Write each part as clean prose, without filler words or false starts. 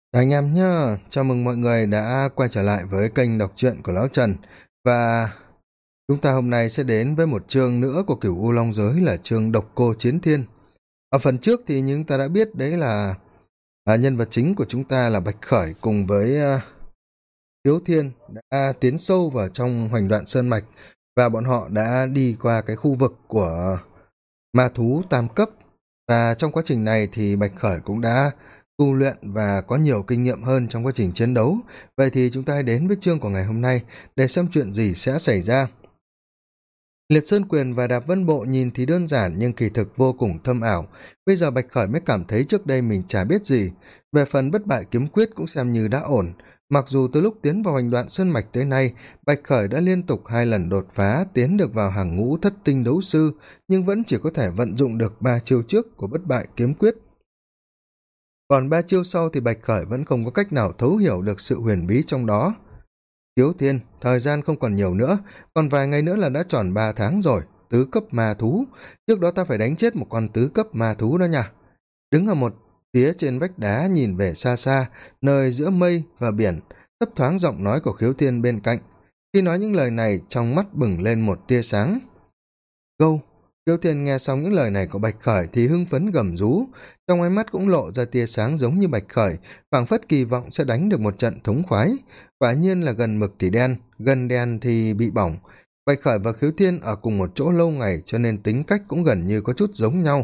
Anh em nhá, chào mừng mọi người đã quay trở lại với kênh đọc truyện của Lão Trần. Và chúng ta hôm nay sẽ đến với một chương nữa của cửu U Long Giới là chương Độc Cô Chiến Thiên. Ở phần trước thì chúng ta đã biết đấy là nhân vật chính của chúng ta là Bạch Khởi cùng với Thiếu Thiên đã tiến sâu vào trong Hoành Đoạn Sơn Mạch, và bọn họ đã đi qua cái khu vực của ma thú tam cấp. Và trong quá trình này thì Bạch Khởi cũng đã tu luyện và có nhiều kinh nghiệm hơn trong quá trình chiến đấu. Vậy thì chúng ta hãy đến với chương của ngày hôm nay để xem chuyện gì sẽ xảy ra. Liệt Sơn Quyền và Đạp Vân Bộ nhìn thì đơn giản nhưng kỳ thực vô cùng thâm ảo. Bây giờ Bạch Khởi mới cảm thấy trước đây mình chả biết gì. Về phần bất bại kiếm quyết cũng xem như đã ổn. Mặc dù từ lúc tiến vào Hoành Đoạn Sơn Mạch tới nay, Bạch Khởi đã liên tục 2 lần đột phá, tiến được vào hàng ngũ thất tinh đấu sư, nhưng vẫn chỉ có thể vận dụng được 3 chiêu trước của bất bại kiếm quyết. Còn 3 chiêu sau thì Bạch Khởi vẫn không có cách nào thấu hiểu được sự huyền bí trong đó. Thiếu Thiên, thời gian không còn nhiều nữa, còn vài ngày nữa là đã tròn 3 tháng rồi, tứ cấp ma thú. Trước đó ta phải đánh chết một con tứ cấp ma thú đó nha. Đứng ở một phía trên vách đá nhìn về xa xa, nơi giữa mây và biển, thấp thoáng giọng nói của Khiếu Thiên bên cạnh. Khi nói những lời này, trong mắt bừng lên một tia sáng. Gâu! Khiếu Thiên nghe xong những lời này của Bạch Khởi thì hưng phấn gầm rú, trong ánh mắt cũng lộ ra tia sáng giống như Bạch Khởi, phảng phất kỳ vọng sẽ đánh được một trận thống khoái. Quả nhiên là gần mực thì đen, gần đen thì bị bỏng. Bạch Khởi và Khiếu Thiên ở cùng một chỗ lâu ngày cho nên tính cách cũng gần như có chút giống nhau.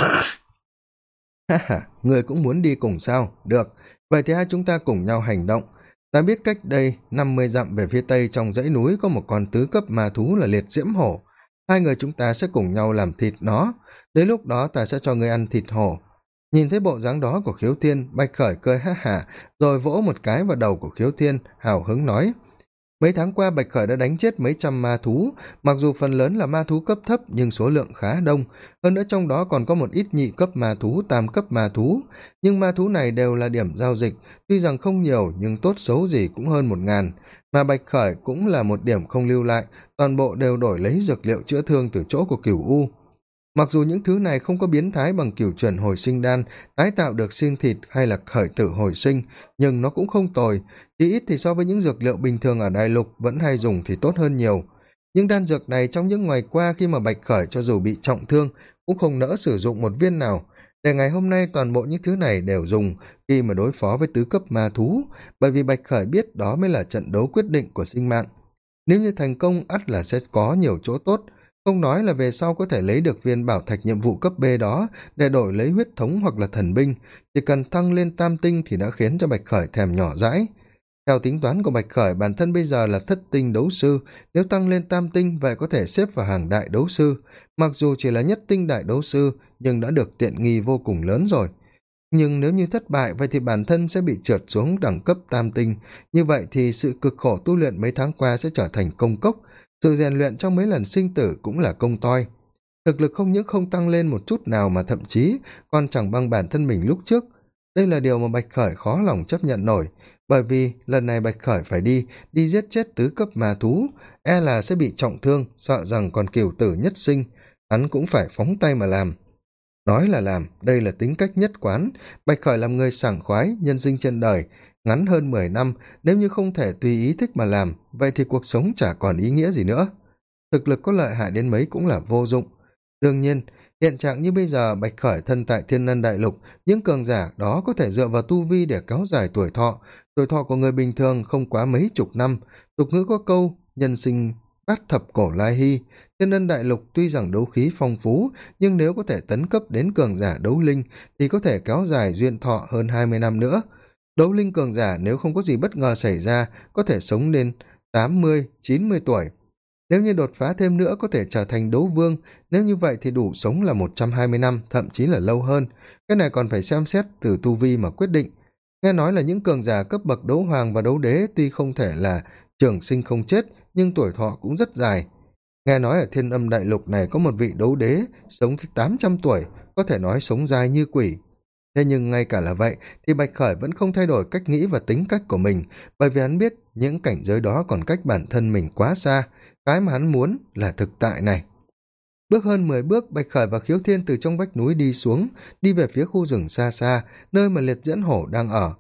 Ha ha, người cũng muốn đi cùng sao? Được, vậy thì hai chúng ta cùng nhau hành động. Ta biết cách đây 50 dặm về phía tây trong dãy núi có một con tứ cấp ma thú là liệt diễm hổ. Hai người chúng ta sẽ cùng nhau làm thịt nó. Đến lúc đó ta sẽ cho người ăn thịt hổ. Nhìn thấy bộ dáng đó của Khiếu Thiên, Bạch Khởi cười ha hả, rồi vỗ một cái vào đầu của Khiếu Thiên, hào hứng nói. Mấy tháng qua Bạch Khởi đã đánh chết mấy trăm ma thú, mặc dù phần lớn là ma thú cấp thấp nhưng số lượng khá đông, hơn nữa trong đó còn có một ít nhị cấp ma thú, tam cấp ma thú, nhưng ma thú này đều là điểm giao dịch, tuy rằng không nhiều nhưng tốt xấu gì cũng hơn 1.000, mà Bạch Khởi cũng là một điểm không lưu lại, toàn bộ đều đổi lấy dược liệu chữa thương từ chỗ của Cửu U. Mặc dù những thứ này không có biến thái bằng cửu chuẩn hồi sinh đan, tái tạo được xương thịt hay là khởi tử hồi sinh, nhưng nó cũng không tồi, chỉ ít thì so với những dược liệu bình thường ở đại lục vẫn hay dùng thì tốt hơn nhiều. Những đan dược này trong những ngày qua khi mà Bạch Khởi cho dù bị trọng thương cũng không nỡ sử dụng một viên nào, để ngày hôm nay toàn bộ những thứ này đều dùng khi mà đối phó với tứ cấp ma thú, bởi vì Bạch Khởi biết đó mới là trận đấu quyết định của sinh mạng. Nếu như thành công ắt là sẽ có nhiều chỗ tốt, không nói là về sau có thể lấy được viên bảo thạch nhiệm vụ cấp B đó để đổi lấy huyết thống hoặc là thần binh, chỉ cần thăng lên tam tinh thì đã khiến cho Bạch Khởi thèm nhỏ dãi. Theo tính toán của Bạch Khởi, bản thân bây giờ là thất tinh đấu sư, nếu tăng lên tam tinh vậy có thể xếp vào hàng đại đấu sư, mặc dù chỉ là nhất tinh đại đấu sư nhưng đã được tiện nghi vô cùng lớn rồi. Nhưng nếu như thất bại vậy thì bản thân sẽ bị trượt xuống đẳng cấp tam tinh, như vậy thì sự cực khổ tu luyện mấy tháng qua sẽ trở thành công cốc, sự rèn luyện trong mấy lần sinh tử cũng là công toi. Thực lực không những không tăng lên một chút nào mà thậm chí còn chẳng bằng bản thân mình lúc trước. Đây là điều mà Bạch Khởi khó lòng chấp nhận nổi, bởi vì lần này Bạch Khởi phải đi giết chết tứ cấp ma thú, e là sẽ bị trọng thương, sợ rằng còn cửu tử nhất sinh, hắn cũng phải phóng tay mà làm. Nói là làm, đây là tính cách nhất quán. Bạch Khởi làm người sảng khoái, nhân sinh trên đời ngắn hơn 10 năm, nếu như không thể tùy ý thích mà làm, vậy thì cuộc sống chả còn ý nghĩa gì nữa. Thực lực có lợi hại đến mấy cũng là vô dụng. Đương nhiên, hiện trạng như bây giờ Bạch Khởi thân tại Thiên Ân Đại Lục, những cường giả đó có thể dựa vào tu vi để kéo dài tuổi thọ của người bình thường không quá mấy chục năm. Tục ngữ có câu, nhân sinh bát thập cổ lai hy. Thiên Ân Đại Lục tuy rằng đấu khí phong phú, nhưng nếu có thể tấn cấp đến cường giả đấu linh thì có thể kéo dài duyên thọ hơn 20 năm nữa. Đấu linh cường giả nếu không có gì bất ngờ xảy ra có thể sống đến 80-90 tuổi. Nếu như đột phá thêm nữa có thể trở thành đấu vương, nếu như vậy thì đủ sống là 120 năm, thậm chí là lâu hơn. Cái này còn phải xem xét từ tu vi mà quyết định. Nghe nói là những cường giả cấp bậc đấu hoàng và đấu đế tuy không thể là trường sinh không chết, nhưng tuổi thọ cũng rất dài. Nghe nói ở Thiên Âm Đại Lục này có một vị đấu đế sống tới 800 tuổi, có thể nói sống dài như quỷ. Thế nhưng ngay cả là vậy thì Bạch Khởi vẫn không thay đổi cách nghĩ và tính cách của mình, bởi vì hắn biết những cảnh giới đó còn cách bản thân mình quá xa, cái mà hắn muốn là thực tại này. Bước hơn 10 bước, Bạch Khởi và Khiếu Thiên từ trong vách núi đi xuống, đi về phía khu rừng xa xa, nơi mà liệt dẫn hổ đang ở.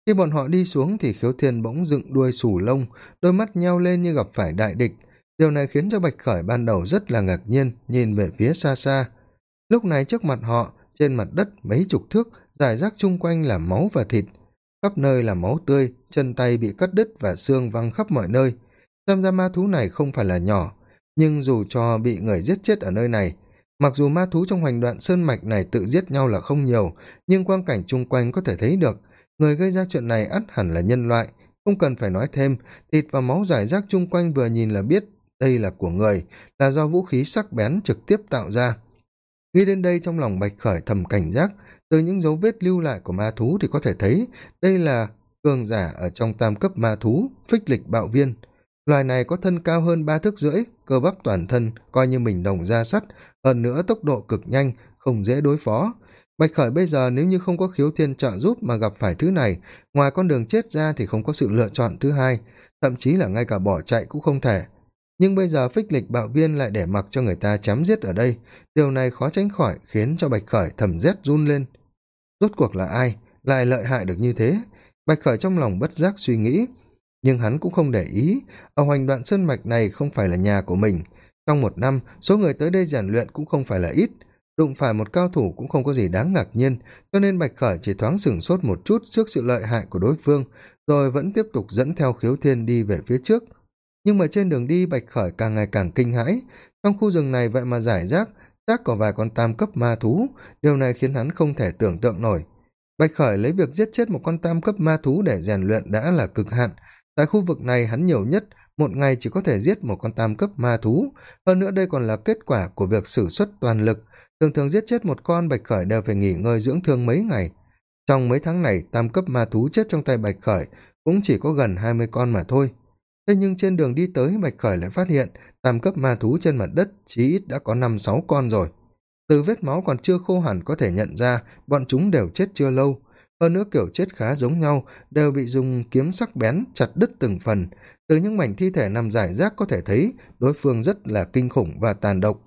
Khi bọn họ đi xuống thì Khiếu Thiên bỗng dựng đuôi xù lông, đôi mắt nheo lên như gặp phải đại địch. Điều này khiến cho Bạch Khởi ban đầu rất là ngạc nhiên, nhìn về phía xa xa. Lúc này trước mặt họ, trên mặt đất mấy chục thước, rải rác chung quanh là máu và thịt. Khắp nơi là máu tươi, chân tay bị cắt đứt và xương văng khắp mọi nơi. Xem ra ma thú này không phải là nhỏ, nhưng dù cho bị người giết chết ở nơi này, mặc dù ma thú trong Hoành Đoạn Sơn Mạch này tự giết nhau là không nhiều, nhưng quang cảnh chung quanh có thể thấy được, người gây ra chuyện này ắt hẳn là nhân loại. Không cần phải nói thêm, thịt và máu rải rác chung quanh vừa nhìn là biết đây là của người, là do vũ khí sắc bén trực tiếp tạo ra. Nghĩ đến đây trong lòng Bạch Khởi thầm cảnh giác, từ những dấu vết lưu lại của ma thú thì có thể thấy đây là cường giả ở trong tam cấp ma thú, Phích Lịch Bạo Viên. Loài này có thân cao hơn 3,5 thước, cơ bắp toàn thân coi như mình đồng da sắt, hơn nữa tốc độ cực nhanh, không dễ đối phó. Bạch Khởi bây giờ nếu như không có Khiếu Thiên trợ giúp mà gặp phải thứ này, ngoài con đường chết ra thì không có sự lựa chọn thứ hai, thậm chí là ngay cả bỏ chạy cũng không thể. Nhưng bây giờ Phích Lịch Bạo Viên lại để mặc cho người ta chém giết ở đây, điều này khó tránh khỏi khiến cho Bạch Khởi thầm rét run lên. Rốt cuộc là ai lại lợi hại được như thế? Bạch Khởi trong lòng bất giác suy nghĩ, nhưng hắn cũng không để ý. Ở Hoành Đoạn Sơn Mạch này không phải là nhà của mình, trong một năm số người tới đây rèn luyện cũng không phải là ít, đụng phải một cao thủ cũng không có gì đáng ngạc nhiên, cho nên Bạch Khởi chỉ thoáng sửng sốt một chút trước sự lợi hại của đối phương, rồi vẫn tiếp tục dẫn theo Khiếu Thiên đi về phía trước. Nhưng mà trên đường đi Bạch Khởi càng ngày càng kinh hãi, trong khu rừng này vậy mà rải rác xác có vài con tam cấp ma thú, điều này khiến hắn không thể tưởng tượng nổi. Bạch Khởi lấy việc giết chết một con tam cấp ma thú để rèn luyện đã là cực hạn, tại khu vực này hắn nhiều nhất một ngày chỉ có thể giết một con tam cấp ma thú, hơn nữa đây còn là kết quả của việc sử xuất toàn lực, thường thường giết chết một con Bạch Khởi đều phải nghỉ ngơi dưỡng thương mấy ngày. Trong mấy tháng này tam cấp ma thú chết trong tay Bạch Khởi cũng chỉ có gần 20 con mà thôi. Thế nhưng trên đường đi tới Bạch Khởi lại phát hiện tam cấp ma thú trên mặt đất chí ít đã có 5-6 con rồi. Từ vết máu còn chưa khô hẳn có thể nhận ra bọn chúng đều chết chưa lâu, hơn nữa kiểu chết khá giống nhau, đều bị dùng kiếm sắc bén chặt đứt từng phần. Từ những mảnh thi thể nằm rải rác có thể thấy đối phương rất là kinh khủng và tàn độc.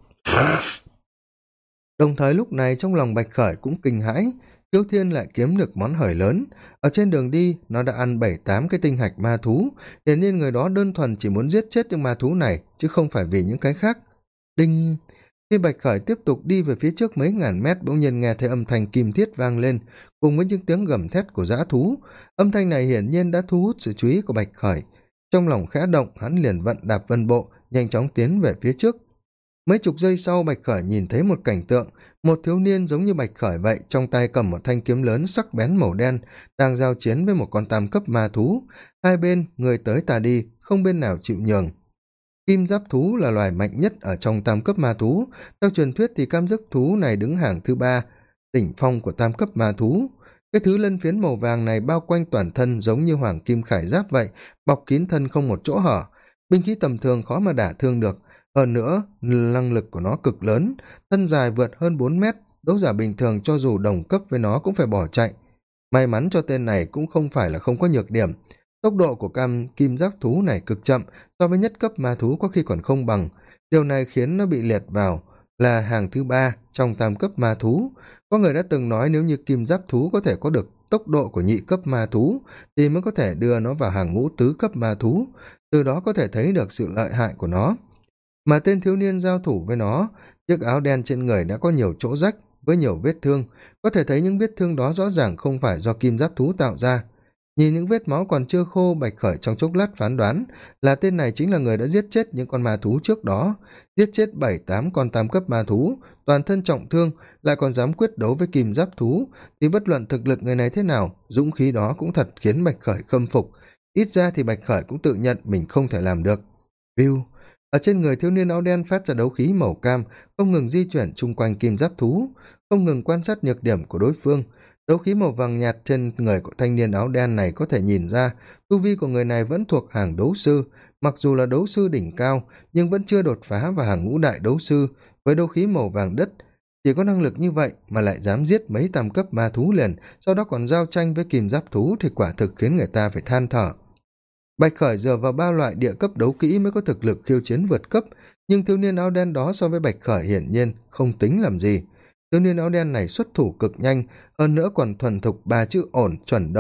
Đồng thời lúc này trong lòng Bạch Khởi cũng kinh hãi, Khiếu Thiên lại kiếm được món hời lớn. Ở trên đường đi nó đã ăn 7-8 cái tinh hạch ma thú, hiển nhiên người đó đơn thuần chỉ muốn giết chết những ma thú này chứ không phải vì những cái khác. Đinh! Khi Bạch Khởi tiếp tục đi về phía trước mấy ngàn mét, bỗng nhiên nghe thấy âm thanh kim thiết vang lên cùng với những tiếng gầm thét của dã thú. Âm thanh này hiển nhiên đã thu hút sự chú ý của Bạch Khởi. Trong lòng khẽ động, hắn liền vận đạp vân bộ nhanh chóng tiến về phía trước. Mấy chục giây sau Bạch Khởi nhìn thấy một cảnh tượng, một thiếu niên giống như Bạch Khởi vậy, trong tay cầm một thanh kiếm lớn sắc bén màu đen, đang giao chiến với một con tam cấp ma thú. Hai bên người tới ta đi, không bên nào chịu nhường. Kim giáp thú là loài mạnh nhất ở trong tam cấp ma thú, theo truyền thuyết thì cam giáp thú này đứng hàng thứ 3, đỉnh phong của tam cấp ma thú. Cái thứ lân phiến màu vàng này bao quanh toàn thân giống như hoàng kim khải giáp vậy, bọc kín thân không một chỗ hở, binh khí tầm thường khó mà đả thương được. Hơn nữa, năng lực của nó cực lớn, thân dài vượt hơn 4 mét, đấu giả bình thường cho dù đồng cấp với nó cũng phải bỏ chạy. May mắn cho tên này cũng không phải là không có nhược điểm. Tốc độ của kim giáp thú này cực chậm, so với nhất cấp ma thú có khi còn không bằng. Điều này khiến nó bị liệt vào là hàng thứ 3 trong tam cấp ma thú. Có người đã từng nói nếu như kim giáp thú có thể có được tốc độ của nhị cấp ma thú thì mới có thể đưa nó vào hàng ngũ tứ cấp ma thú, từ đó có thể thấy được sự lợi hại của nó. Mà tên thiếu niên giao thủ với nó, chiếc áo đen trên người đã có nhiều chỗ rách với nhiều vết thương, có thể thấy những vết thương đó rõ ràng không phải do kim giáp thú tạo ra. Nhìn những vết máu còn chưa khô, Bạch Khởi trong chốc lát phán đoán là tên này chính là người đã giết chết những con ma thú trước đó, giết chết 7-8 con tam cấp ma thú, toàn thân trọng thương, lại còn dám quyết đấu với kim giáp thú, thì bất luận thực lực người này thế nào, dũng khí đó cũng thật khiến Bạch Khởi khâm phục. Ít ra thì Bạch Khởi cũng tự nhận mình không thể làm được. View. Ở trên người thiếu niên áo đen phát ra đấu khí màu cam, không ngừng di chuyển chung quanh kim giáp thú, không ngừng quan sát nhược điểm của đối phương. Đấu khí màu vàng nhạt trên người của thanh niên áo đen này có thể nhìn ra, tu vi của người này vẫn thuộc hàng đấu sư, mặc dù là đấu sư đỉnh cao, nhưng vẫn chưa đột phá vào hàng ngũ đại đấu sư, với đấu khí màu vàng đất. Chỉ có năng lực như vậy mà lại dám giết mấy tam cấp ma thú liền, sau đó còn giao tranh với kim giáp thú thì quả thực khiến người ta phải than thở. Bạch Khởi dựa vào 3 loại địa cấp đấu kỹ mới có thực lực khiêu chiến vượt cấp, nhưng thiếu niên áo đen đó so với Bạch Khởi hiển nhiên không tính làm gì. Thiếu niên áo đen này xuất thủ cực nhanh, hơn nữa còn thuần thục 3 chữ ổn chuẩn độc,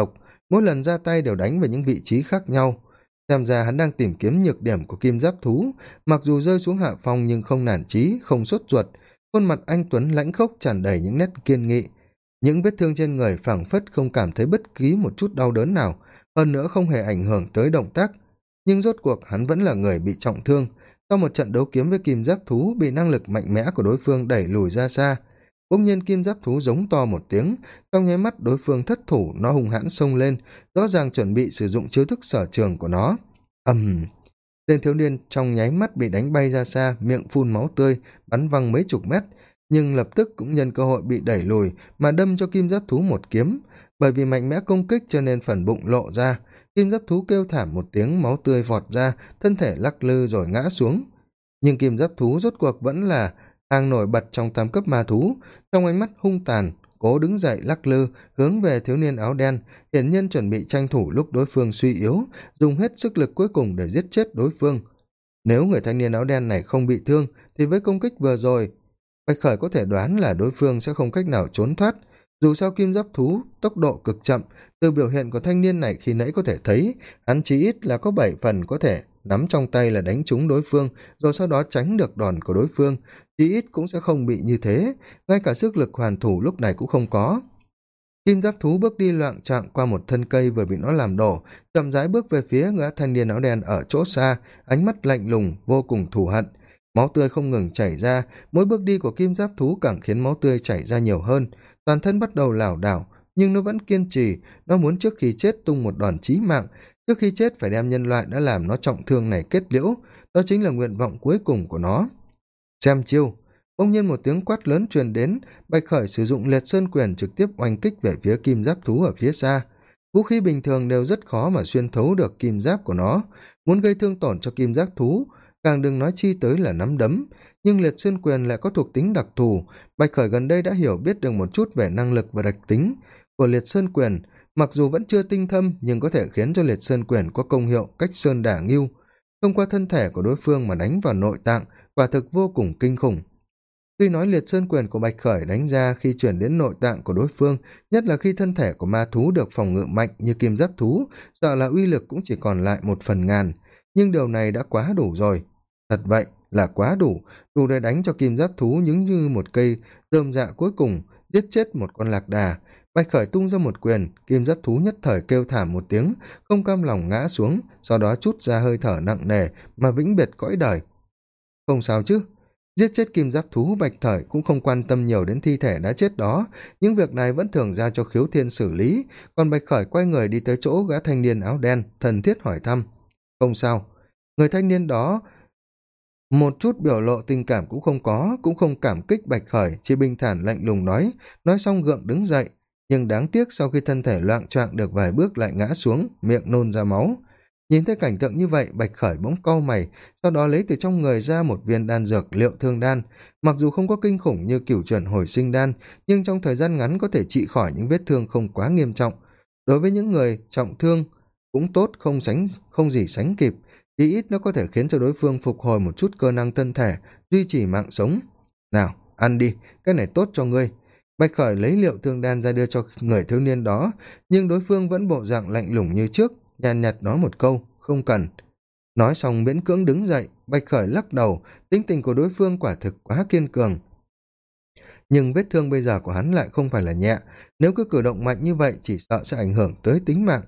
mỗi lần ra tay đều đánh về những vị trí khác nhau. Xem ra hắn đang tìm kiếm nhược điểm của kim giáp thú, mặc dù rơi xuống hạ phong nhưng không nản chí, không sốt ruột. Khuôn mặt anh tuấn lãnh khốc tràn đầy những nét kiên nghị. Những vết thương trên người phảng phất không cảm thấy bất kỳ một chút đau đớn nào, hơn nữa không hề ảnh hưởng tới động tác. Nhưng rốt cuộc hắn vẫn là người bị trọng thương. Sau một trận đấu kiếm với kim giáp thú, bị năng lực mạnh mẽ của đối phương đẩy lùi ra xa. Bỗng nhiên kim giáp thú giống to một tiếng, trong nháy mắt đối phương thất thủ, nó hung hãn xông lên, rõ ràng chuẩn bị sử dụng chiêu thức sở trường của nó. Tên thiếu niên trong nháy mắt bị đánh bay ra xa, miệng phun máu tươi, bắn văng mấy chục mét, nhưng lập tức cũng nhân cơ hội bị đẩy lùi mà đâm cho kim giáp thú một kiếm. Bởi vì mạnh mẽ công kích cho nên phần bụng lộ ra, kim giáp thú kêu thảm một tiếng, máu tươi vọt ra, thân thể lắc lư rồi ngã xuống. Nhưng kim giáp thú rốt cuộc vẫn là hàng nổi bật trong tam cấp ma thú, trong ánh mắt hung tàn, cố đứng dậy lắc lư, hướng về thiếu niên áo đen, hiển nhiên chuẩn bị tranh thủ lúc đối phương suy yếu, dùng hết sức lực cuối cùng để giết chết đối phương. Nếu người thanh niên áo đen này không bị thương, thì với công kích vừa rồi, Bạch Khởi có thể đoán là đối phương sẽ không cách nào trốn thoát. Dù sao kim giáp thú tốc độ cực chậm, từ biểu hiện của thanh niên này khi nãy có thể thấy, hắn chí ít là có 7 phần có thể nắm trong tay là đánh trúng đối phương, rồi sau đó tránh được đòn của đối phương, chí ít cũng sẽ không bị như thế, ngay cả sức lực hoàn thủ lúc này cũng không có. Kim giáp thú bước đi loạng choạng qua một thân cây vừa bị nó làm đổ, chậm rãi bước về phía gã thanh niên áo đen ở chỗ xa, ánh mắt lạnh lùng, vô cùng thù hận. Máu tươi không ngừng chảy ra, mỗi bước đi của kim giáp thú càng khiến máu tươi chảy ra nhiều hơn, toàn thân bắt đầu lảo đảo, nhưng nó vẫn kiên trì, nó muốn trước khi chết tung một đòn chí mạng, trước khi chết phải đem nhân loại đã làm nó trọng thương này kết liễu, đó chính là nguyện vọng cuối cùng của nó. Xem chiêu. Bỗng nhiên một tiếng quát lớn truyền đến, Bạch Khởi sử dụng liệt sơn quyền trực tiếp oanh kích về phía kim giáp thú ở phía xa. Vũ khí bình thường đều rất khó mà xuyên thấu được kim giáp của nó, muốn gây thương tổn cho kim giáp thú, càng đừng nói chi tới là nắm đấm. Nhưng liệt sơn quyền lại có thuộc tính đặc thù, Bạch Khởi gần đây đã hiểu biết được một chút về năng lực và đặc tính của liệt sơn quyền, mặc dù vẫn chưa tinh thâm nhưng có thể khiến cho liệt sơn quyền có công hiệu cách sơn đả ngưu, thông qua thân thể của đối phương mà đánh vào nội tạng, quả thực vô cùng kinh khủng. Tuy nói liệt sơn quyền của Bạch Khởi đánh ra khi chuyển đến nội tạng của đối phương, nhất là khi thân thể của ma thú được phòng ngự mạnh như kim giáp thú, sợ là uy lực cũng chỉ còn lại 1/1000, nhưng điều này đã quá đủ rồi. Thật vậy, là quá đủ, đủ để đánh cho kim giáp thú những như một cây rơm rạ cuối cùng, giết chết một con lạc đà. Bạch Khởi tung ra một quyền, kim giáp thú nhất thời kêu thảm một tiếng, không cam lòng ngã xuống, sau đó trút ra hơi thở nặng nề mà vĩnh biệt cõi đời. Không sao chứ. Giết chết kim giáp thú, Bạch Khởi cũng không quan tâm nhiều đến thi thể đã chết đó, những việc này vẫn thường ra cho Khiếu Thiên xử lý, còn Bạch Khởi quay người đi tới chỗ gã thanh niên áo đen, thân thiết hỏi thăm. Không sao. Người thanh niên đó một chút biểu lộ tình cảm cũng không có, cũng không cảm kích Bạch Khởi, chỉ bình thản lạnh lùng nói xong gượng đứng dậy, nhưng đáng tiếc sau khi thân thể loạng choạng được vài bước lại ngã xuống, miệng nôn ra máu. Nhìn thấy cảnh tượng như vậy, Bạch Khởi bỗng cau mày, sau đó lấy từ trong người ra một viên đan dược liệu thương đan, mặc dù không có kinh khủng như cửu chuẩn hồi sinh đan, nhưng trong thời gian ngắn có thể trị khỏi những vết thương không quá nghiêm trọng. Đối với những người trọng thương cũng tốt, không gì sánh kịp, chí ít nó có thể khiến cho đối phương phục hồi một chút cơ năng thân thể, duy trì mạng sống. Nào, ăn đi, cái này tốt cho ngươi. Bạch Khởi lấy liệu thương đan ra đưa cho người thiếu niên đó, nhưng đối phương vẫn bộ dạng lạnh lùng như trước, nhàn nhạt nói một câu, không cần. Nói xong miễn cưỡng đứng dậy, Bạch Khởi lắc đầu, tính tình của đối phương quả thực quá kiên cường. Nhưng vết thương bây giờ của hắn lại không phải là nhẹ, nếu cứ cử động mạnh như vậy chỉ sợ sẽ ảnh hưởng tới tính mạng.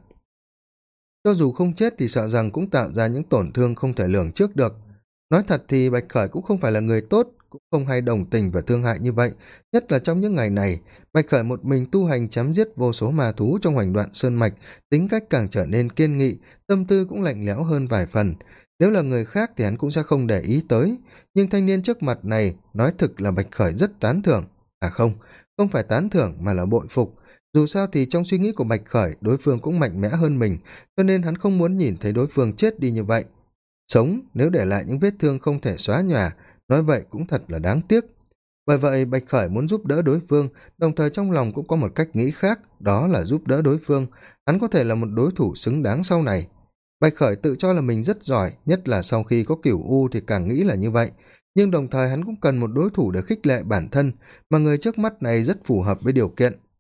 Cho dù không chết thì sợ rằng cũng tạo ra những tổn thương không thể lường trước được. Nói thật thì Bạch Khởi cũng không phải là người tốt, cũng không hay đồng tình và thương hại như vậy, nhất là trong những ngày này. Bạch Khởi một mình tu hành chém giết vô số ma thú trong hoành đoạn sơn mạch, tính cách càng trở nên kiên nghị, tâm tư cũng lạnh lẽo hơn vài phần. Nếu là người khác thì hắn cũng sẽ không để ý tới, nhưng thanh niên trước mặt này nói thực là Bạch Khởi rất tán thưởng. À không, không phải tán thưởng mà là bội phục. Dù sao thì trong suy nghĩ của Bạch Khởi, đối phương cũng mạnh mẽ hơn mình, cho nên hắn không muốn nhìn thấy đối phương chết đi như vậy. Sống, nếu để lại những vết thương không thể xóa nhòa, nói vậy cũng thật là đáng tiếc. Bởi vậy Bạch Khởi muốn giúp đỡ đối phương, đồng thời trong lòng cũng có một cách nghĩ khác, đó là giúp đỡ đối phương. Hắn có thể là một đối thủ xứng đáng sau này. Bạch Khởi tự cho là mình rất giỏi, nhất là sau khi có Cửu U thì càng nghĩ là như vậy. Nhưng đồng thời hắn cũng cần một đối thủ để khích lệ bản thân, mà người trước mắt này rất phù hợp với điều kiện.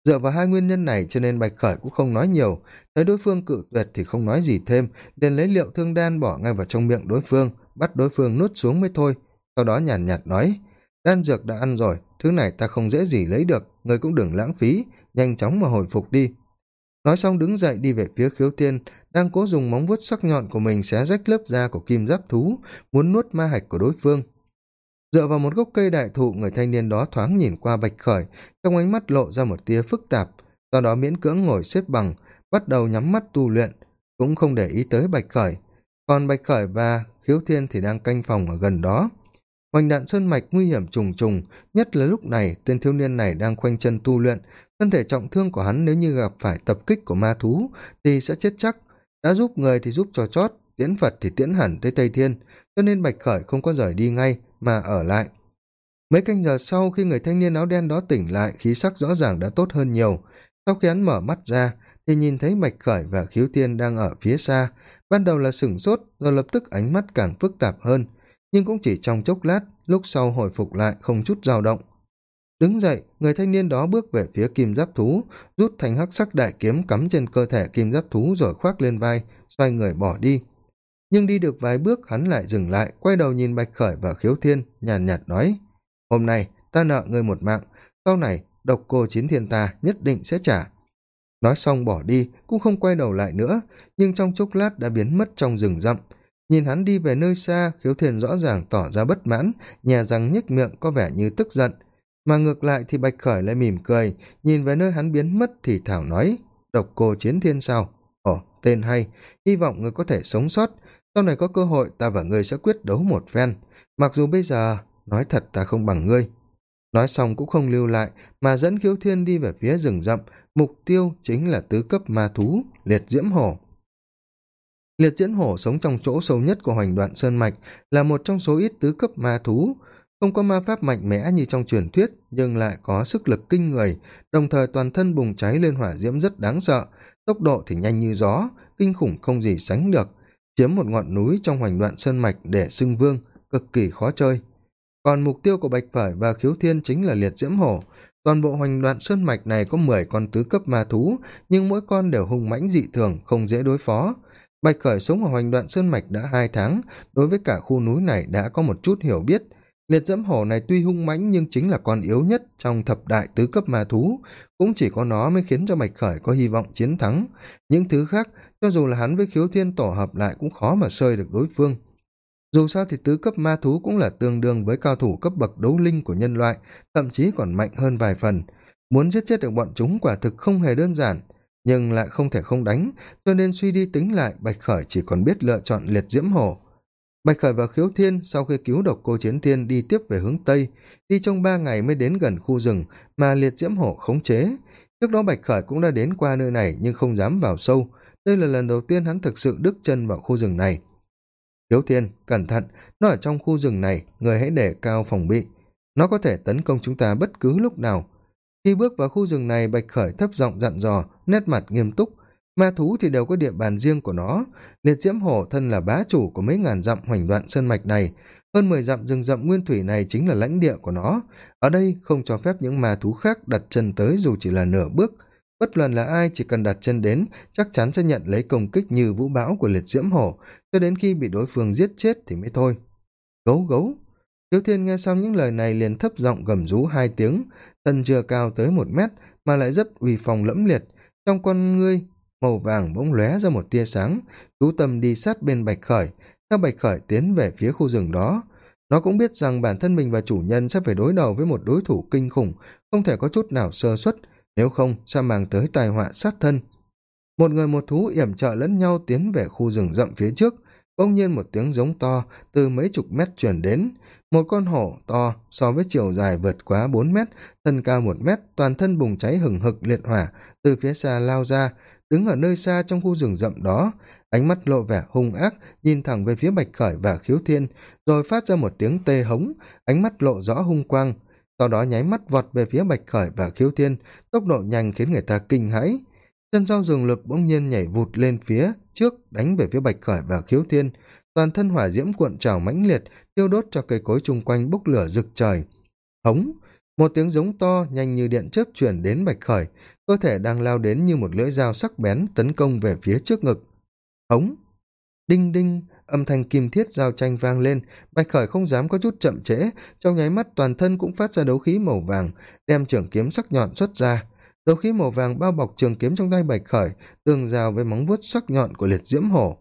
Dựa vào hai nguyên nhân này cho nên Bạch Khởi cũng không nói nhiều, thấy đối phương cự tuyệt thì không nói gì thêm, liền lấy liệu thương đan bỏ ngay vào trong miệng đối phương, bắt đối phương nuốt xuống mới thôi. Sau đó nhàn nhạt nói, đan dược đã ăn rồi, thứ này ta không dễ gì lấy được, người cũng đừng lãng phí, nhanh chóng mà hồi phục đi. Nói xong đứng dậy đi về phía Khiếu Thiên, đang cố dùng móng vuốt sắc nhọn của mình xé rách lớp da của kim giáp thú, muốn nuốt ma hạch của đối phương. Dựa vào một gốc cây đại thụ, người thanh niên đó thoáng nhìn qua Bạch Khởi, trong ánh mắt lộ ra một tia phức tạp, sau đó miễn cưỡng ngồi xếp bằng, bắt đầu nhắm mắt tu luyện, cũng không để ý tới Bạch Khởi. Còn Bạch Khởi và Khiếu Thiên thì đang canh phòng ở gần đó. Hoành Đạn Sơn Mạch nguy hiểm trùng trùng, nhất là lúc này tên thiếu niên này đang khoanh chân tu luyện, thân thể trọng thương của hắn nếu như gặp phải tập kích của ma thú thì sẽ chết chắc. Đã giúp người thì giúp cho chót, tiễn Phật thì tiễn hẳn tới Tây Thiên, cho nên Bạch Khởi không có rời đi ngay mà ở lại. Mấy canh giờ sau, khi người thanh niên áo đen đó tỉnh lại, khí sắc rõ ràng đã tốt hơn nhiều. Sau khi hắn mở mắt ra thì nhìn thấy Bạch Khởi và Khiếu Thiên đang ở phía xa, ban đầu là sửng sốt rồi lập tức ánh mắt càng phức tạp hơn, nhưng cũng chỉ trong chốc lát, lúc sau hồi phục lại không chút dao động. Đứng dậy, người thanh niên đó bước về phía kim giáp thú, rút thanh hắc sắc đại kiếm cắm trên cơ thể kim giáp thú rồi khoác lên vai, xoay người bỏ đi. Nhưng đi được vài bước hắn lại dừng lại, quay đầu nhìn Bạch Khởi và Khiếu Thiên, nhàn nhạt nói, hôm nay ta nợ ngươi một mạng, sau này độc cô chiến thiên ta nhất định sẽ trả. Nói xong bỏ đi, cũng không quay đầu lại nữa, nhưng trong chốc lát đã biến mất trong rừng rậm. Nhìn hắn đi về nơi xa, Khiếu Thiên rõ ràng tỏ ra bất mãn, nhè răng nhếch miệng có vẻ như tức giận. Mà ngược lại thì Bạch Khởi lại mỉm cười, nhìn về nơi hắn biến mất thì thảo nói, độc cô chiến thiên sao? Ồ, tên hay, hy vọng ngươi có thể sống sót, sau này có cơ hội ta và ngươi sẽ quyết đấu một phen, mặc dù bây giờ, nói thật ta không bằng ngươi. Nói xong cũng không lưu lại, mà dẫn Khiếu Thiên đi về phía rừng rậm, mục tiêu chính là tứ cấp ma thú, liệt diễm hổ. Liệt diễm hổ sống trong chỗ sâu nhất của Hoành Đoạn Sơn Mạch, là một trong số ít tứ cấp ma thú, không có ma pháp mạnh mẽ như trong truyền thuyết, nhưng lại có sức lực kinh người, đồng thời toàn thân bùng cháy lên hỏa diễm rất đáng sợ, tốc độ thì nhanh như gió, kinh khủng không gì sánh được, chiếm một ngọn núi trong Hoành Đoạn Sơn Mạch để xưng vương, cực kỳ khó chơi. Còn mục tiêu của Bạch Khởi và Khiếu Thiên chính là liệt diễm hổ. Toàn bộ Hoành Đoạn Sơn Mạch này có 10 con tứ cấp ma thú, nhưng mỗi con đều hung mãnh dị thường, không dễ đối phó. Bạch Khởi sống ở Hoành Đoạn Sơn Mạch đã 2 tháng, đối với cả khu núi này đã có một chút hiểu biết. Liệt diễm hổ này tuy hung mãnh nhưng chính là con yếu nhất trong thập đại tứ cấp ma thú, cũng chỉ có nó mới khiến cho Bạch Khởi có hy vọng chiến thắng. Những thứ khác, cho dù là hắn với Khiếu Thiên tổ hợp lại cũng khó mà xơi được đối phương. Dù sao thì tứ cấp ma thú cũng là tương đương với cao thủ cấp bậc đấu linh của nhân loại, thậm chí còn mạnh hơn vài phần. Muốn giết chết được bọn chúng quả thực không hề đơn giản, nhưng lại không thể không đánh, cho nên suy đi tính lại Bạch Khởi chỉ còn biết lựa chọn liệt diễm hổ. Bạch Khởi và Khiếu Thiên sau khi cứu độc cô chiến thiên đi tiếp về hướng Tây, đi trong 3 ngày mới đến gần khu rừng mà liệt diễm hổ khống chế. Trước đó Bạch Khởi cũng đã đến qua nơi này nhưng không dám vào sâu, đây là lần đầu tiên hắn thực sự đứt chân vào khu rừng này. Khiếu Thiên, cẩn thận, nó ở trong khu rừng này, người hãy để cao phòng bị. Nó có thể tấn công chúng ta bất cứ lúc nào. Khi bước vào khu rừng này, Bạch Khởi thấp giọng dặn dò, nét mặt nghiêm túc. Ma thú thì đều có địa bàn riêng của nó. Liệt diễm hổ thân là bá chủ của mấy ngàn dặm Hoành Đoạn Sơn Mạch này. Hơn 10 dặm rừng rậm nguyên thủy này chính là lãnh địa của nó. Ở đây không cho phép những ma thú khác đặt chân tới dù chỉ là nửa bước. Bất luận là ai chỉ cần đặt chân đến, chắc chắn sẽ nhận lấy công kích như vũ bão của liệt diễm hổ, cho đến khi bị đối phương giết chết thì mới thôi. Gấu gấu. Khiếu Thiên nghe xong những lời này liền thấp giọng gầm rú 2 tiếng, thân chưa cao tới 1 mét mà lại rất uy phong lẫm liệt, trong con ngươi màu vàng bỗng lóe ra một tia sáng, chú tâm đi sát bên Bạch Khởi, theo Bạch Khởi tiến về phía khu rừng đó. Nó cũng biết rằng bản thân mình và chủ nhân sẽ phải đối đầu với một đối thủ kinh khủng, không thể có chút nào sơ suất, nếu không sẽ mang tới tai họa sát thân. Một người một thú yểm trợ lẫn nhau tiến về khu rừng rậm phía trước, bỗng nhiên một tiếng giống to từ mấy chục mét truyền đến. Một con hổ to so với chiều dài vượt quá 4 mét, thân cao 1 mét, toàn thân bùng cháy hừng hực liệt hỏa, từ phía xa lao ra, đứng ở nơi xa trong khu rừng rậm đó, ánh mắt lộ vẻ hung ác, nhìn thẳng về phía Bạch Khởi và Khiếu Thiên, rồi phát ra một tiếng tê hống, ánh mắt lộ rõ hung quang, sau đó nháy mắt vọt về phía Bạch Khởi và Khiếu Thiên, tốc độ nhanh khiến người ta kinh hãi. Chân sau dường lực bỗng nhiên nhảy vụt lên phía trước, đánh về phía Bạch Khởi và Khiếu Thiên, toàn thân hỏa diễm cuộn trào mãnh liệt, thiêu đốt cho cây cối chung quanh bốc lửa rực trời. Hống! Một tiếng giống to nhanh như điện chớp truyền đến Bạch Khởi, cơ thể đang lao đến như một lưỡi dao sắc bén tấn công về phía trước ngực. Hống! Đinh đinh! Âm thanh kim thiết giao tranh vang lên. Bạch Khởi không dám có chút chậm trễ, trong nháy mắt toàn thân cũng phát ra đấu khí màu vàng, đem trường kiếm sắc nhọn xuất ra. Đấu khí màu vàng bao bọc trường kiếm trong tay Bạch Khởi, tương giao với móng vuốt sắc nhọn của liệt diễm hổ.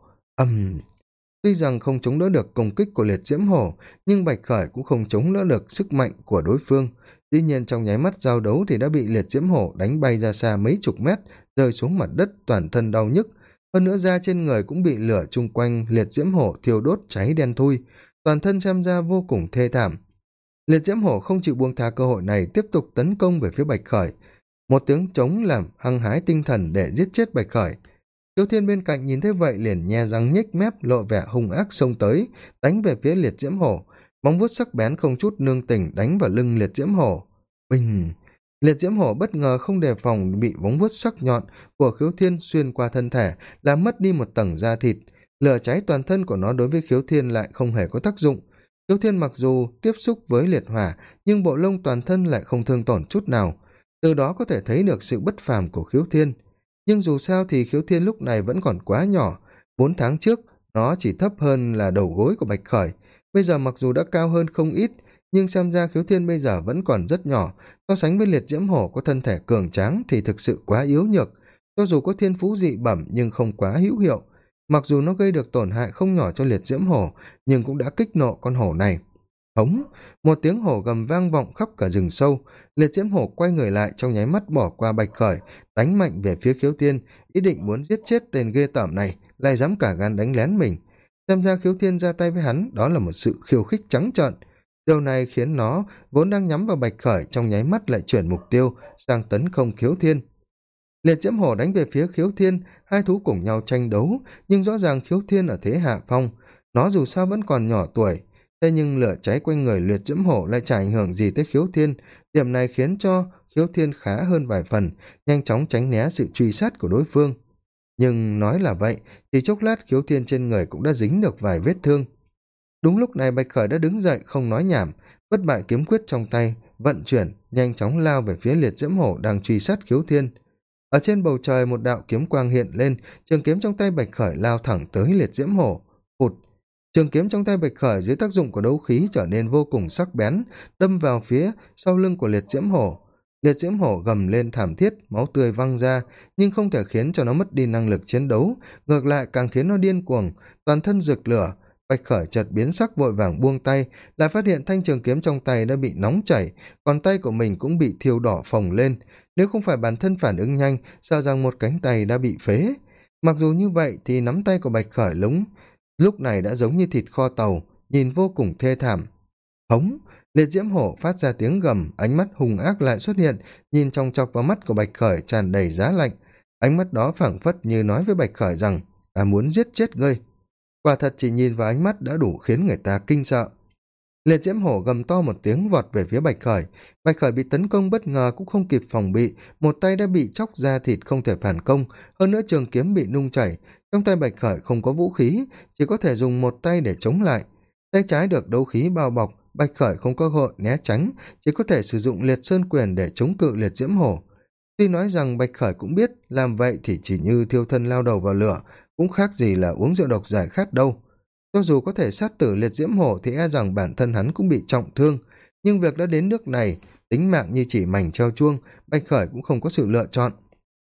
Tuy rằng không chống đỡ được công kích của liệt diễm hổ, nhưng Bạch Khởi cũng không chống đỡ được sức mạnh của đối phương. Tuy nhiên trong nháy mắt giao đấu thì đã bị liệt diễm hổ đánh bay ra xa mấy chục mét, rơi xuống mặt đất, toàn thân đau nhức. Hơn nữa da trên người cũng bị lửa chung quanh liệt diễm hổ thiêu đốt cháy đen thui, toàn thân xem ra vô cùng thê thảm. Liệt diễm hổ không chịu buông tha cơ hội này, tiếp tục tấn công về phía Bạch Khởi. Một tiếng trống làm hăng hái tinh thần để giết chết Bạch Khởi. Khiếu Thiên bên cạnh nhìn thấy vậy liền nhe răng nhếch mép, lộ vẻ hung ác xông tới, đánh về phía liệt diễm hổ. Móng vuốt sắc bén không chút nương tình đánh vào lưng liệt diễm hổ. Bình! Liệt diễm hổ bất ngờ không đề phòng bị móng vuốt sắc nhọn của Khiếu Thiên xuyên qua thân thể, làm mất đi một tầng da thịt. Lửa cháy toàn thân của nó đối với Khiếu Thiên lại không hề có tác dụng. Khiếu Thiên mặc dù tiếp xúc với liệt hỏa, nhưng bộ lông toàn thân lại không thương tổn chút nào. Từ đó có thể thấy được sự bất phàm của Khiếu Thiên. Nhưng dù sao thì Khiếu Thiên lúc này vẫn còn quá nhỏ. 4 tháng trước, nó chỉ thấp hơn là đầu gối của Bạch Khởi. Bây giờ mặc dù đã cao hơn không ít, nhưng xem ra Khiếu Thiên bây giờ vẫn còn rất nhỏ. So sánh với liệt diễm hổ có thân thể cường tráng thì thực sự quá yếu nhược. Cho dù có thiên phú dị bẩm nhưng không quá hữu hiệu. Mặc dù nó gây được tổn hại không nhỏ cho liệt diễm hổ, nhưng cũng đã kích nộ con hổ này. Hống! Một tiếng hổ gầm vang vọng khắp cả rừng sâu. Liệt diễm hổ quay người lại, trong nháy mắt bỏ qua Bạch Khởi, đánh mạnh về phía Khiếu Thiên, ý định muốn giết chết tên ghê tởm này, lại dám cả gan đánh lén mình. Xem ra Khiếu Thiên ra tay với hắn, đó là một sự khiêu khích trắng trợn. Điều này khiến nó vốn đang nhắm vào Bạch Khởi, trong nháy mắt lại chuyển mục tiêu sang tấn công Khiếu Thiên. Liệt diễm hổ đánh về phía Khiếu Thiên, hai thú cùng nhau tranh đấu, nhưng rõ ràng Khiếu Thiên ở thế hạ phong. Nó dù sao vẫn còn nhỏ tuổi, thế nhưng lửa cháy quanh người liệt diễm hổ lại chả ảnh hưởng gì tới Khiếu Thiên. Điểm này khiến cho Khiếu Thiên khá hơn vài phần, nhanh chóng tránh né sự truy sát của đối phương. Nhưng nói là vậy, thì chốc lát Khiếu Thiên trên người cũng đã dính được vài vết thương. Đúng lúc này Bạch Khởi đã đứng dậy không nói nhảm, bất bại kiếm quyết trong tay, vận chuyển, nhanh chóng lao về phía liệt diễm hổ đang truy sát Khiếu Thiên. Ở trên bầu trời một đạo kiếm quang hiện lên, trường kiếm trong tay Bạch Khởi lao thẳng tới liệt diễm hổ. Phụt! Trường kiếm trong tay Bạch Khởi dưới tác dụng của đấu khí trở nên vô cùng sắc bén, đâm vào phía sau lưng của liệt diễm hổ. Liệt diễm hổ gầm lên thảm thiết, máu tươi văng ra, nhưng không thể khiến cho nó mất đi năng lực chiến đấu, ngược lại càng khiến nó điên cuồng, toàn thân rực lửa. Bạch Khởi chợt biến sắc vội vàng buông tay, lại phát hiện thanh trường kiếm trong tay đã bị nóng chảy, còn tay của mình cũng bị thiêu đỏ phồng lên. Nếu không phải bản thân phản ứng nhanh, sợ rằng một cánh tay đã bị phế. Mặc dù như vậy thì nắm tay của Bạch Khởi lúc này đã giống như thịt kho tàu, nhìn vô cùng thê thảm. Hống! Liệt diễm hổ phát ra tiếng gầm, ánh mắt hung ác lại xuất hiện, nhìn chòng chọc vào mắt của Bạch Khởi tràn đầy giá lạnh. Ánh mắt đó phảng phất như nói với Bạch Khởi rằng, ta muốn giết chết ngươi. Quả thật chỉ nhìn vào ánh mắt đã đủ khiến người ta kinh sợ. Liệt diễm hổ gầm to một tiếng vọt về phía Bạch Khởi. Bạch Khởi bị tấn công bất ngờ cũng không kịp phòng bị, một tay đã bị chóc ra thịt không thể phản công, hơn nữa trường kiếm bị nung chảy. Trong tay Bạch Khởi không có vũ khí, chỉ có thể dùng một tay để chống lại. Tay trái được đấu khí bao bọc, Bạch Khởi không có cơ hội né tránh, chỉ có thể sử dụng liệt sơn quyền để chống cự liệt diễm hổ. Tuy nói rằng Bạch Khởi cũng biết làm vậy thì chỉ như thiêu thân lao đầu vào lửa, cũng khác gì là uống rượu độc giải khát đâu. Cho dù có thể sát tử liệt diễm hổ thì e rằng bản thân hắn cũng bị trọng thương, nhưng việc đã đến nước này, tính mạng như chỉ mảnh treo chuông, Bạch Khởi cũng không có sự lựa chọn.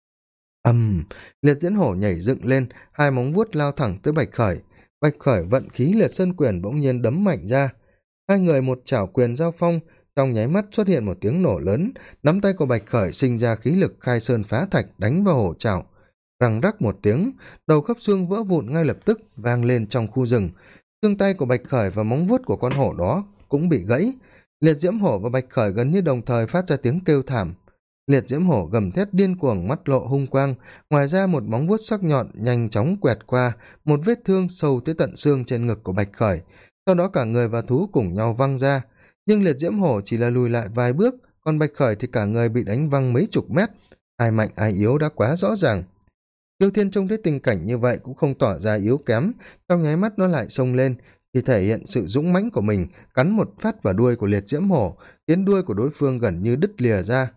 Liệt diễm hổ nhảy dựng lên, hai móng vuốt lao thẳng tới Bạch Khởi. Bạch Khởi vận khí liệt sơn quyền bỗng nhiên đấm mạnh ra. Hai người một chảo quyền giao phong, trong nháy mắt xuất hiện một tiếng nổ lớn, nắm tay của Bạch Khởi sinh ra khí lực khai sơn phá thạch đánh vào hổ chảo. Răng rắc một tiếng, đầu khớp xương vỡ vụn ngay lập tức vang lên trong khu rừng. Xương tay của Bạch Khởi và móng vuốt của con hổ đó cũng bị gãy. Liệt diễm hổ và Bạch Khởi gần như đồng thời phát ra tiếng kêu thảm. Liệt diễm hổ gầm thét điên cuồng, mắt lộ hung quang, ngoài ra một móng vuốt sắc nhọn nhanh chóng quẹt qua một vết thương sâu tới tận xương trên ngực của Bạch Khởi. Sau đó cả người và thú cùng nhau văng ra, nhưng liệt diễm hổ chỉ là lùi lại vài bước, còn Bạch Khởi thì cả người bị đánh văng mấy chục mét. Ai mạnh ai yếu đã quá rõ ràng. Khiếu Thiên trông thấy tình cảnh như vậy cũng không tỏ ra yếu kém, trong nháy mắt nó lại xông lên, thì thể hiện sự dũng mãnh của mình, cắn một phát vào đuôi của liệt diễm hổ, khiến đuôi của đối phương gần như đứt lìa ra.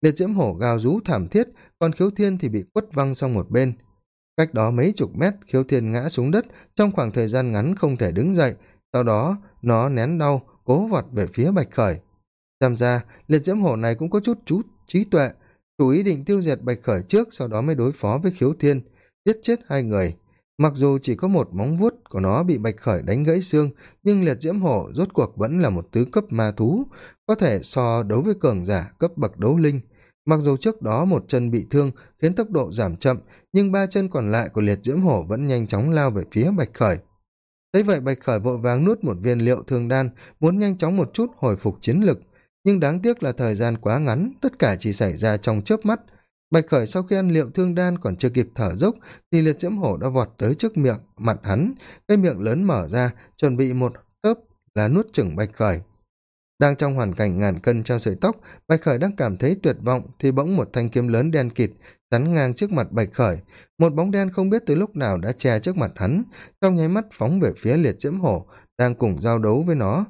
Liệt diễm hổ gào rú thảm thiết, còn Khiếu Thiên thì bị quất văng sang một bên. Cách đó mấy chục mét, Khiếu Thiên ngã xuống đất trong khoảng thời gian ngắn không thể đứng dậy, sau đó nó nén đau cố vọt về phía Bạch Khởi. Xem ra liệt diễm hổ này cũng có chút trí tuệ, chủ ý định tiêu diệt Bạch Khởi trước, sau đó mới đối phó với Khiếu Thiên, giết chết hai người. Mặc dù chỉ có một móng vuốt của nó bị Bạch Khởi đánh gãy xương, nhưng liệt diễm hổ rốt cuộc vẫn là một tứ cấp ma thú, có thể so đấu với cường giả cấp bậc đấu linh. Mặc dù trước đó một chân bị thương khiến tốc độ giảm chậm, nhưng ba chân còn lại của liệt diễm hổ vẫn nhanh chóng lao về phía Bạch Khởi. Thấy vậy Bạch Khởi vội vàng nuốt một viên liệu thương đan, muốn nhanh chóng một chút hồi phục chiến lực, nhưng đáng tiếc là thời gian quá ngắn, tất cả chỉ xảy ra trong chớp mắt. Bạch Khởi sau khi ăn liệu thương đan còn chưa kịp thở dốc thì liệt diễm hổ đã vọt tới trước miệng mặt hắn, cái miệng lớn mở ra chuẩn bị một tớp là nuốt chửng Bạch Khởi. Đang trong hoàn cảnh ngàn cân treo sợi tóc, Bạch Khởi đang cảm thấy tuyệt vọng thì bỗng một thanh kiếm lớn đen kịt chắn ngang trước mặt Bạch Khởi, một bóng đen không biết từ lúc nào đã che trước mặt hắn, trong nháy mắt phóng về phía liệt diễm hổ đang cùng giao đấu với nó.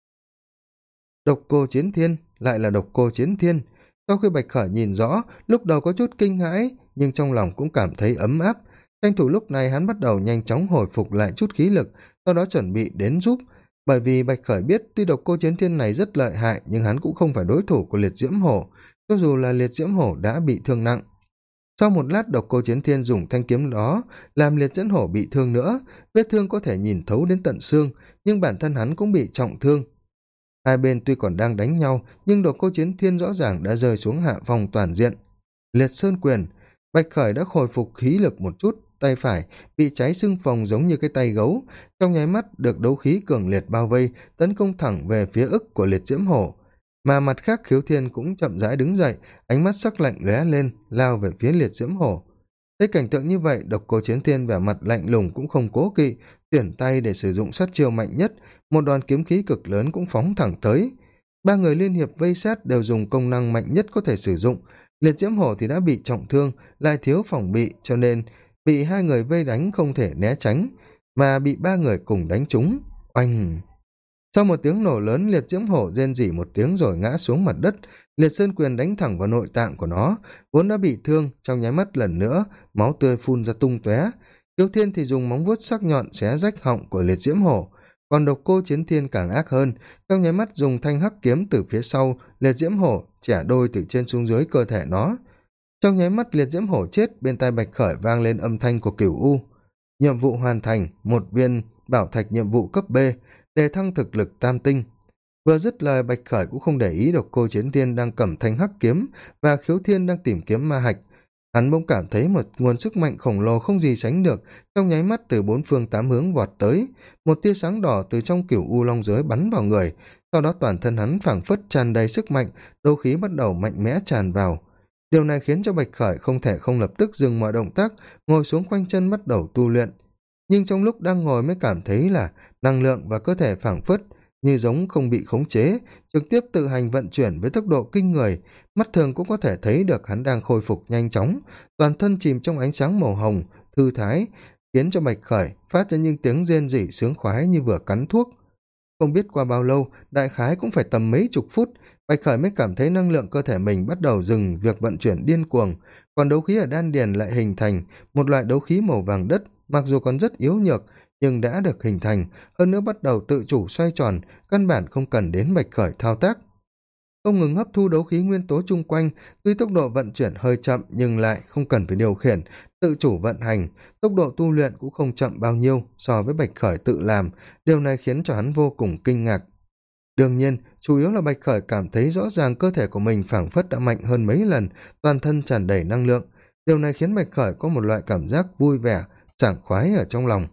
Độc cô chiến thiên, lại là độc cô chiến thiên. Sau khi Bạch Khởi nhìn rõ, lúc đầu có chút kinh hãi, nhưng trong lòng cũng cảm thấy ấm áp. Tranh thủ lúc này hắn bắt đầu nhanh chóng hồi phục lại chút khí lực, sau đó chuẩn bị đến giúp. Bởi vì Bạch Khởi biết tuy độc cô chiến thiên này rất lợi hại, nhưng hắn cũng không phải đối thủ của liệt diễm hổ, cho dù là liệt diễm hổ đã bị thương nặng. Sau một lát độc cô chiến thiên dùng thanh kiếm đó làm liệt diễm hổ bị thương nữa, vết thương có thể nhìn thấu đến tận xương, nhưng bản thân hắn cũng bị trọng thương. Hai bên tuy còn đang đánh nhau, nhưng độc cô chiến thiên rõ ràng đã rơi xuống hạ phong toàn diện. Liệt sơn quyền, Bạch Khởi đã khôi phục khí lực một chút, tay phải bị cháy sưng phồng giống như cái tay gấu, trong nháy mắt được đấu khí cường liệt bao vây, tấn công thẳng về phía ức của liệt diễm hổ. Mà mặt khác Khiếu Thiên cũng chậm rãi đứng dậy, ánh mắt sắc lạnh lóe lên, lao về phía liệt diễm hổ. Thấy cảnh tượng như vậy, độc cô chiến thiên vẻ mặt lạnh lùng cũng không cố kỵ, tuyển tay để sử dụng sát chiêu mạnh nhất, một đoàn kiếm khí cực lớn cũng phóng thẳng tới. Ba người liên hiệp vây sát đều dùng công năng mạnh nhất có thể sử dụng, liệt diễm hổ thì đã bị trọng thương, lại thiếu phòng bị, cho nên bị hai người vây đánh không thể né tránh, mà bị ba người cùng đánh trúng. Oanh! Sau một tiếng nổ lớn, liệt diễm hổ rên rỉ một tiếng rồi ngã xuống mặt đất, liệt sơn quyền đánh thẳng vào nội tạng của nó, vốn đã bị thương, trong nháy mắt lần nữa, máu tươi phun ra tung tóe. Khiếu Thiên thì dùng móng vuốt sắc nhọn xé rách họng của liệt diễm hổ, còn độc cô chiến thiên càng ác hơn, trong nháy mắt dùng thanh hắc kiếm từ phía sau liệt diễm hổ chẻ đôi từ trên xuống dưới cơ thể nó. Trong nháy mắt liệt diễm hổ chết, bên tai Bạch Khởi vang lên âm thanh của Cửu U. Nhiệm vụ hoàn thành, một viên bảo thạch nhiệm vụ cấp B, đề thăng thực lực tam tinh. Vừa dứt lời, Bạch Khởi cũng không để ý độc cô chiến thiên đang cầm thanh hắc kiếm và Khiếu Thiên đang tìm kiếm ma hạch. Hắn bỗng cảm thấy một nguồn sức mạnh khổng lồ không gì sánh được, trong nháy mắt từ bốn phương tám hướng vọt tới, một tia sáng đỏ từ trong Cửu U long giới bắn vào người, sau đó toàn thân hắn phảng phất tràn đầy sức mạnh, đấu khí bắt đầu mạnh mẽ tràn vào. Điều này khiến cho Bạch Khởi không thể không lập tức dừng mọi động tác, ngồi xuống khoanh chân bắt đầu tu luyện. Nhưng trong lúc đang ngồi mới cảm thấy là năng lượng và cơ thể phảng phất như giống không bị khống chế, trực tiếp tự hành vận chuyển với tốc độ kinh người, mắt thường cũng có thể thấy được hắn đang khôi phục nhanh chóng, toàn thân chìm trong ánh sáng màu hồng, thư thái, khiến cho Bạch Khởi phát ra những tiếng rên rỉ sướng khoái như vừa cắn thuốc. Không biết qua bao lâu, đại khái cũng phải tầm mấy chục phút, Bạch Khởi mới cảm thấy năng lượng cơ thể mình bắt đầu dừng việc vận chuyển điên cuồng, còn đấu khí ở đan điền lại hình thành một loại đấu khí màu vàng đất, mặc dù còn rất yếu nhược, nhưng đã được hình thành, hơn nữa bắt đầu tự chủ xoay tròn, căn bản không cần đến Bạch Khởi thao tác. Không ngừng hấp thu đấu khí nguyên tố chung quanh, tuy tốc độ vận chuyển hơi chậm nhưng lại không cần phải điều khiển, tự chủ vận hành, tốc độ tu luyện cũng không chậm bao nhiêu so với Bạch Khởi tự làm, điều này khiến cho hắn vô cùng kinh ngạc. Đương nhiên, chủ yếu là Bạch Khởi cảm thấy rõ ràng cơ thể của mình phảng phất đã mạnh hơn mấy lần, toàn thân tràn đầy năng lượng, điều này khiến Bạch Khởi có một loại cảm giác vui vẻ, sảng khoái ở trong lòng.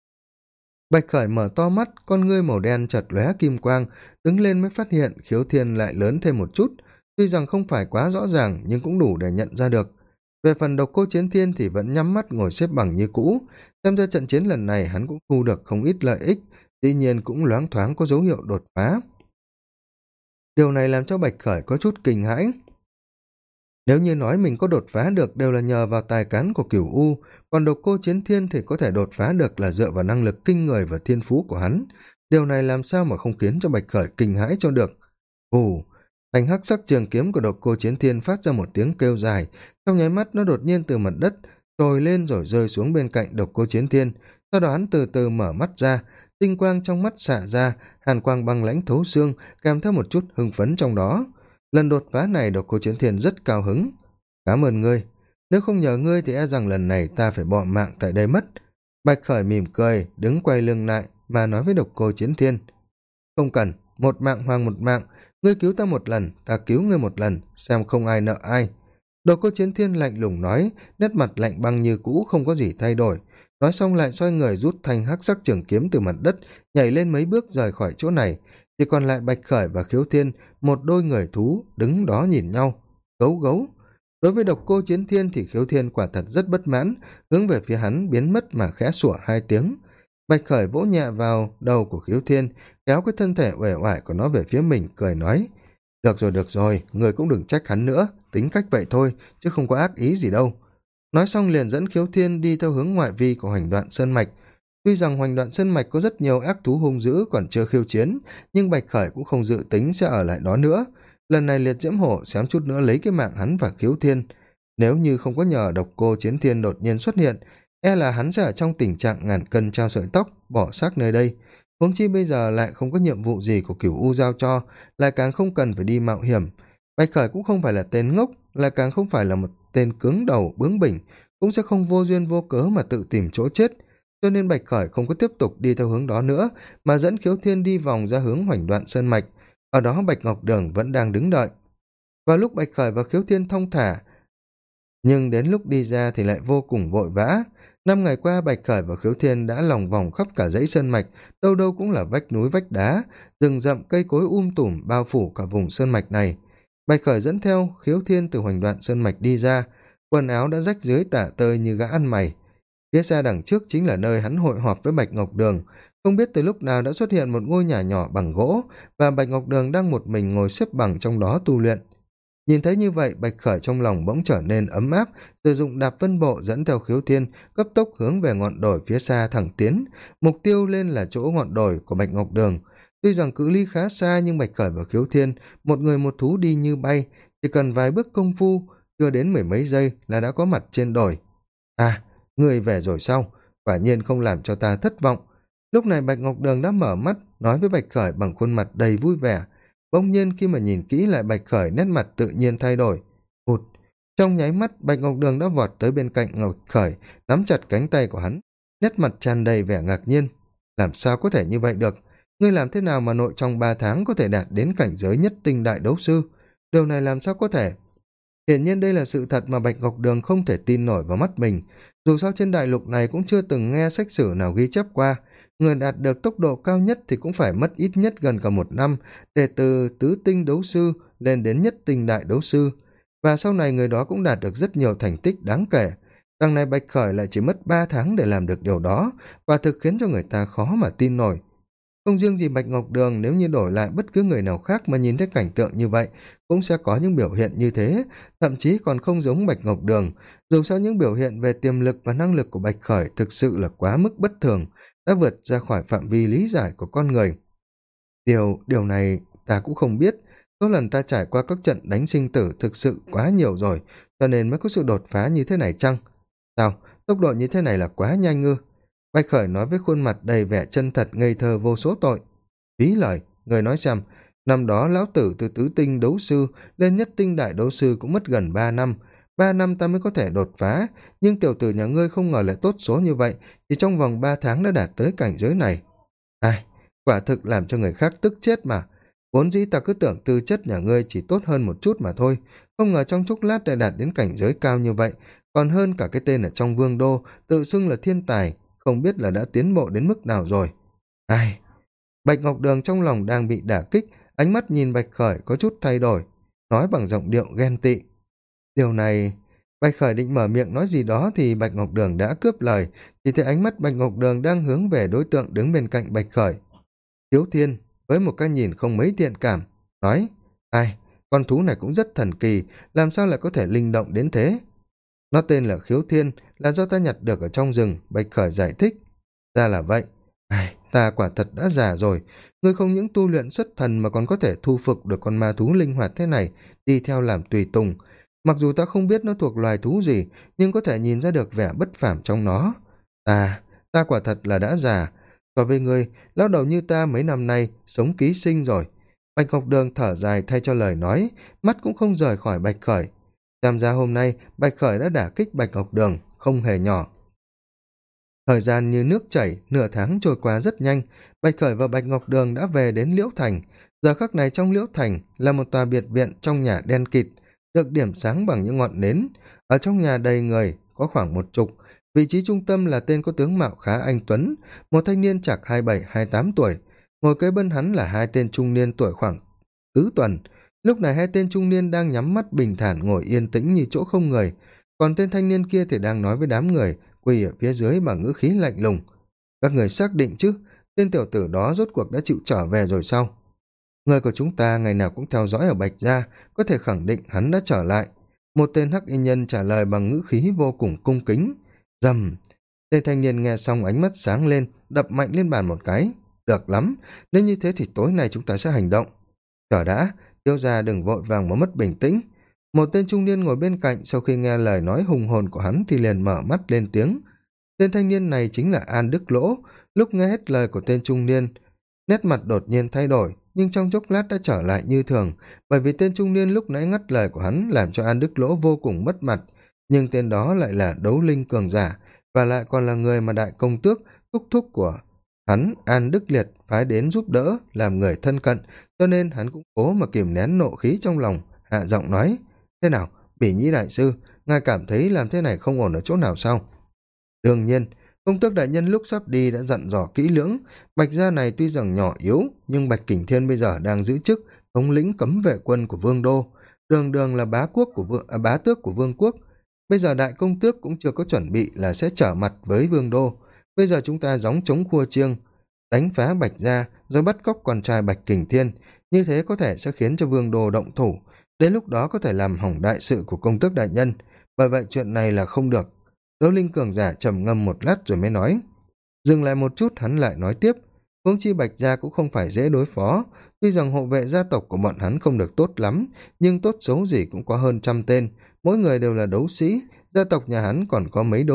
Bạch Khởi mở to mắt, con ngươi màu đen chợt lóe kim quang, đứng lên mới phát hiện Khiếu Thiên lại lớn thêm một chút, tuy rằng không phải quá rõ ràng nhưng cũng đủ để nhận ra được. Về phần độc cô chiến thiên thì vẫn nhắm mắt ngồi xếp bằng như cũ, xem ra trận chiến lần này hắn cũng thu được không ít lợi ích, tuy nhiên cũng loáng thoáng có dấu hiệu đột phá. Điều này làm cho Bạch Khởi có chút kinh hãi. Nếu như nói mình có đột phá được đều là nhờ vào tài cán của Cửu U, còn độc cô chiến thiên thì có thể đột phá được là dựa vào năng lực kinh người và thiên phú của hắn. Điều này làm sao mà không khiến cho Bạch Khởi kinh hãi cho được. Ồ, thanh hắc sắc trường kiếm của độc cô chiến thiên phát ra một tiếng kêu dài, trong nháy mắt nó đột nhiên từ mặt đất trồi lên rồi rơi xuống bên cạnh độc cô chiến thiên. Sau đó hắn từ từ mở mắt ra, tinh quang trong mắt xạ ra, hàn quang băng lãnh thấu xương, kèm theo một chút hưng phấn trong đó. Lần đột phá này độc cô chiến thiên rất cao hứng. Cảm ơn ngươi, nếu không nhờ ngươi thì e rằng lần này ta phải bỏ mạng tại đây mất. Bạch Khởi mỉm cười, đứng quay lưng lại mà nói với độc cô chiến thiên. Không cần, một mạng hoàng một mạng, ngươi cứu ta một lần, ta cứu ngươi một lần, xem không ai nợ ai. Độc cô chiến thiên lạnh lùng nói, nét mặt lạnh băng như cũ, không có gì thay đổi. Nói xong lại xoay người rút thanh hắc sắc trường kiếm từ mặt đất, nhảy lên mấy bước rời khỏi chỗ này. Chỉ còn lại Bạch Khởi và Khiếu Thiên, một đôi người thú đứng đó nhìn nhau. Gấu gấu. Đối với độc cô chiến thiên thì Khiếu Thiên quả thật rất bất mãn, hướng về phía hắn biến mất mà khẽ sủa hai tiếng. Bạch Khởi vỗ nhẹ vào đầu của Khiếu Thiên, kéo cái thân thể uể oải của nó về phía mình, cười nói: được rồi, người cũng đừng trách hắn nữa, tính cách vậy thôi, chứ không có ác ý gì đâu. Nói xong liền dẫn Khiếu Thiên đi theo hướng ngoại vi của Hoành Đoạn Sơn Mạch. Tuy rằng Hoành Đoạn Sơn Mạch có rất nhiều ác thú hung dữ còn chưa khiêu chiến, nhưng Bạch Khởi cũng không dự tính sẽ ở lại đó nữa. Lần này liệt diễm hổ xém chút nữa lấy cái mạng hắn và Khiếu Thiên. Nếu như không có nhờ độc cô chiến thiên đột nhiên xuất hiện, e là hắn sẽ ở trong tình trạng ngàn cân treo sợi tóc, bỏ xác nơi đây. Huống chi bây giờ lại không có nhiệm vụ gì của Cửu U giao cho, lại càng không cần phải đi mạo hiểm. Bạch Khởi cũng không phải là tên ngốc, lại càng không phải là một tên cứng đầu bướng bỉnh, cũng sẽ không vô duyên vô cớ mà tự tìm chỗ chết. Cho nên Bạch Khởi không có tiếp tục đi theo hướng đó nữa, mà dẫn Khiếu Thiên đi vòng ra hướng Hoành Đoạn Sơn Mạch. Ở đó Bạch Ngọc Đường vẫn đang đứng đợi. Vào lúc Bạch Khởi và Khiếu Thiên thong thả, nhưng đến lúc đi ra thì lại vô cùng vội vã. 5 ngày qua Bạch Khởi và Khiếu Thiên đã lòng vòng khắp cả dãy sơn mạch, đâu đâu cũng là vách núi vách đá, rừng rậm cây cối tùm bao phủ cả vùng sơn mạch này. Bạch Khởi dẫn theo Khiếu Thiên từ Hoành Đoạn Sơn Mạch đi ra, quần áo đã rách dưới tả tơi như gã ăn mày. Phía xa đằng trước chính là nơi hắn hội họp với Bạch Ngọc Đường. Không biết từ lúc nào đã xuất hiện một ngôi nhà nhỏ bằng gỗ, và Bạch Ngọc Đường đang một mình ngồi xếp bằng trong đó tu luyện. Nhìn thấy như vậy, Bạch Khởi trong lòng bỗng trở nên ấm áp, sử dụng đạp vân bộ dẫn theo Khiếu Thiên cấp tốc hướng về ngọn đồi phía xa thẳng tiến, mục tiêu lên là chỗ ngọn đồi của Bạch Ngọc Đường. Tuy rằng cự ly khá xa nhưng Bạch Khởi và Khiếu Thiên, một người một thú đi như bay, chỉ cần vài bước công phu, chưa đến 10 mấy giây là đã có mặt trên đồi. À, người về rồi sao? Quả nhiên không làm cho ta thất vọng. Lúc này Bạch Ngọc Đường đã mở mắt, nói với Bạch Khởi bằng khuôn mặt đầy vui vẻ. Bỗng nhiên khi mà nhìn kỹ lại Bạch Khởi, nét mặt tự nhiên thay đổi. Hụt! Trong nháy mắt Bạch Ngọc Đường đã vọt tới bên cạnh Ngọc Khởi, nắm chặt cánh tay của hắn, nét mặt tràn đầy vẻ ngạc nhiên. Làm sao có thể như vậy được? Ngươi làm thế nào mà nội trong 3 tháng có thể đạt đến cảnh giới nhất tinh đại đấu sư? Điều này làm sao có thể? Hiển nhiên đây là sự thật mà Bạch Ngọc Đường không thể tin nổi vào mắt mình. Dù sao trên đại lục này cũng chưa từng nghe sách sử nào ghi chép qua, người đạt được tốc độ cao nhất thì cũng phải mất ít nhất gần cả 1 năm để từ tứ tinh đấu sư lên đến nhất tinh đại đấu sư, và sau này người đó cũng đạt được rất nhiều thành tích đáng kể. Đằng này Bạch Khởi lại chỉ mất 3 tháng để làm được điều đó, và thực khiến cho người ta khó mà tin nổi. Không riêng gì Bạch Ngọc Đường, nếu như đổi lại bất cứ người nào khác mà nhìn thấy cảnh tượng như vậy, cũng sẽ có những biểu hiện như thế, thậm chí còn không giống Bạch Ngọc Đường. Dù sao những biểu hiện về tiềm lực và năng lực của Bạch Khởi thực sự là quá mức bất thường, đã vượt ra khỏi phạm vi lý giải của con người. Điều này ta cũng không biết, số lần ta trải qua các trận đánh sinh tử thực sự quá nhiều rồi, cho nên mới có sự đột phá như thế này chăng? Sao, tốc độ như thế này là quá nhanh ư? Bạch Khởi nói với khuôn mặt đầy vẻ chân thật ngây thơ vô số tội. Phí lời, người nói xem, năm đó lão tử từ tứ tinh đấu sư lên nhất tinh đại đấu sư cũng mất gần 3 năm. 3 năm ta mới có thể đột phá, nhưng tiểu tử nhà ngươi không ngờ lại tốt số như vậy, thì trong vòng 3 tháng đã đạt tới cảnh giới này. Ai, quả thực làm cho người khác tức chết mà. Vốn dĩ ta cứ tưởng tư chất nhà ngươi chỉ tốt hơn một chút mà thôi, không ngờ trong chốc lát đã đạt đến cảnh giới cao như vậy, còn hơn cả cái tên ở trong vương đô, tự xưng là thiên tài, không biết là đã tiến bộ đến mức nào rồi. Ai? Bạch Ngọc Đường trong lòng đang bị đả kích, ánh mắt nhìn Bạch Khởi có chút thay đổi, nói bằng giọng điệu ghen tị. Điều này... Bạch Khởi định mở miệng nói gì đó thì Bạch Ngọc Đường đã cướp lời, chỉ thấy ánh mắt Bạch Ngọc Đường đang hướng về đối tượng đứng bên cạnh Bạch Khởi. Khiếu Thiên, với một cái nhìn không mấy thiện cảm, nói, ai, con thú này cũng rất thần kỳ, làm sao lại có thể linh động đến thế? Nó tên là Khiếu Thiên, là do ta nhặt được ở trong rừng, Bạch Khởi giải thích. Ra là vậy. Ai, ta quả thật đã già rồi, ngươi không những tu luyện xuất thần mà còn có thể thu phục được con ma thú linh hoạt thế này, đi theo làm tùy tùng. Mặc dù ta không biết nó thuộc loài thú gì, nhưng có thể nhìn ra được vẻ bất phàm trong nó. Ta quả thật là đã già. So với ngươi, lão đầu như ta mấy năm nay sống ký sinh rồi. Bạch Ngọc Đường thở dài thay cho lời nói, mắt cũng không rời khỏi Bạch Khởi. Xem ra hôm nay Bạch Khởi đã đả kích Bạch Ngọc Đường không hề nhỏ. Thời gian như nước chảy, nửa tháng trôi qua rất nhanh, Bạch Khởi và Bạch Ngọc Đường đã về đến Liễu Thành. Giờ khắc này trong Liễu Thành là một tòa biệt viện trong nhà đen kịt, được điểm sáng bằng những ngọn nến. Ở trong nhà đầy người, có khoảng 10, vị trí trung tâm là tên có tướng mạo khá anh tuấn, một thanh niên chạc 27-28 tuổi. Ngồi kế bên hắn là hai tên trung niên tuổi khoảng tứ tuần. Lúc này hai tên trung niên đang nhắm mắt bình thản ngồi yên tĩnh như chỗ không người, còn tên thanh niên kia thì đang nói với đám người quỳ ở phía dưới bằng ngữ khí lạnh lùng. Các người xác định chứ, tên tiểu tử đó rốt cuộc đã chịu trở về rồi sao? Người của chúng ta ngày nào cũng theo dõi ở Bạch Gia, có thể khẳng định hắn đã trở lại. Một tên hắc y nhân trả lời bằng ngữ khí vô cùng cung kính. Rầm. Tên thanh niên nghe xong ánh mắt sáng lên, đập mạnh lên bàn một cái. Được lắm, nếu như thế thì tối nay chúng ta sẽ hành động. Chờ đã, thiếu gia đừng vội vàng mà mất bình tĩnh. Một tên trung niên ngồi bên cạnh sau khi nghe lời nói hùng hồn của hắn thì liền mở mắt lên tiếng. Tên thanh niên này chính là An Đức Lỗ. Lúc nghe hết lời của tên trung niên, nét mặt đột nhiên thay đổi, nhưng trong chốc lát đã trở lại như thường, bởi vì tên trung niên lúc nãy ngắt lời của hắn làm cho An Đức Lỗ vô cùng mất mặt, nhưng tên đó lại là đấu linh cường giả, và lại còn là người mà đại công tước, thúc thúc của hắn An Đức Liệt phái đến giúp đỡ, làm người thân cận, cho nên hắn cũng cố mà kìm nén nộ khí trong lòng, hạ giọng nói: Thế nào, Bỉ Nhĩ đại sư, ngài cảm thấy làm thế này không ổn ở chỗ nào sao? Đương nhiên, công tước đại nhân lúc sắp đi đã dặn dò kỹ lưỡng, Bạch gia này tuy rằng nhỏ yếu, nhưng Bạch Kình Thiên bây giờ đang giữ chức thống lĩnh cấm vệ quân của Vương Đô, đường đường là bá tước của Vương quốc. Bây giờ đại công tước cũng chưa có chuẩn bị là sẽ trở mặt với Vương Đô. Bây giờ chúng ta gióng chống khua chiêng, đánh phá Bạch gia, rồi bắt cóc con trai Bạch Kình Thiên, như thế có thể sẽ khiến cho Vương Đô động thủ, đến lúc đó có thể làm hỏng đại sự của công tước đại nhân, bởi vậy chuyện này là không được. Đấu linh cường giả trầm ngâm một lát rồi mới nói. Dừng lại một chút hắn lại nói tiếp, huống chi Bạch gia cũng không phải dễ đối phó, tuy rằng hộ vệ gia tộc của bọn hắn không được tốt lắm, nhưng tốt xấu gì cũng có hơn 100 tên, mỗi người đều là đấu sĩ, gia tộc nhà hắn còn có mấy